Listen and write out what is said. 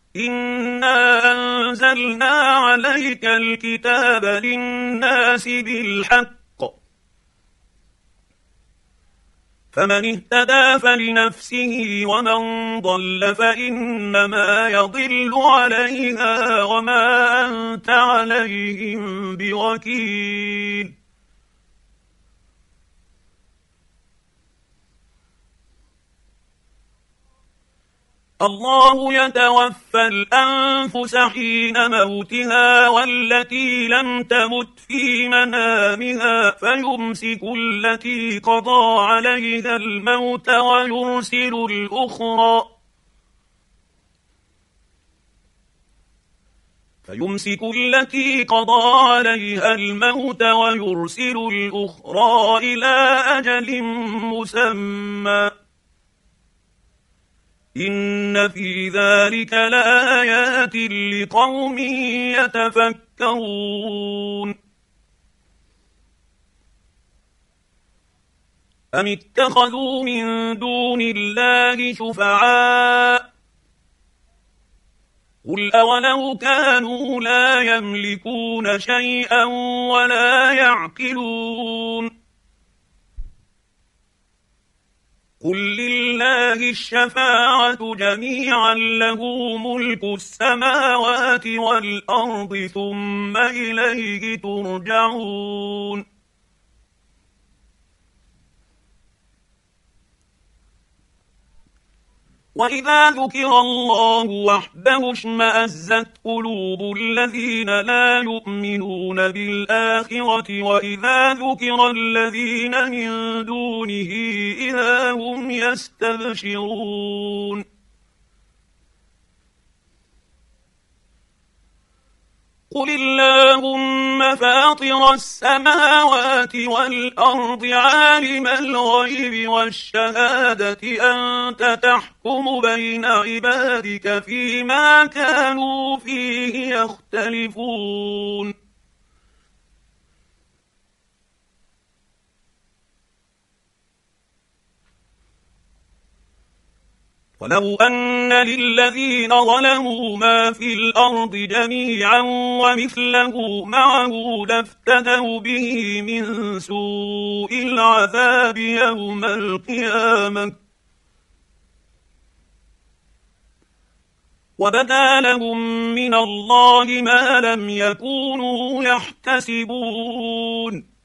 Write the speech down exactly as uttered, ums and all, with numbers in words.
إنا أنزلنا عليك الكتاب للناس بالحق، فمن اهتدى فلنفسه ومن ضل فإنما يضل عليها وما أنت عليهم بوكيل. الله يتوفى الأنفس حين موتها والتي لم تمت في منامها فيمسك التي قضى عليها الموت ويرسل الأخرى فيمسك التي قضى عليها الموت ويرسل الأخرى إلى أجل مسمى، إن في ذلك لآيات لقوم يتفكرون. أم اتخذوا من دون الله شفعاء قل أولو كانوا لا يملكون شيئا ولا يعقلون قل لله الشفاعة جميعا له ملك السماوات والأرض ثم إليه ترجعون. وإذا ذكر الله وحده اشمأزت قلوب الذين لا يؤمنون بالآخرة وإذا ذكر الذين من دونه إذا هم يستبشرون. قل اللهم فاطر السماوات والأرض عالم الغيب والشهادة أنت تحكم بين عبادك فيما كانوا فيه يختلفون. ولو أن للذين ظلموا ما في الأرض جميعا ومثله معه لافتدوا به من سوء العذاب يوم القيامة وبدا لهم من الله ما لم يكونوا يحتسبون.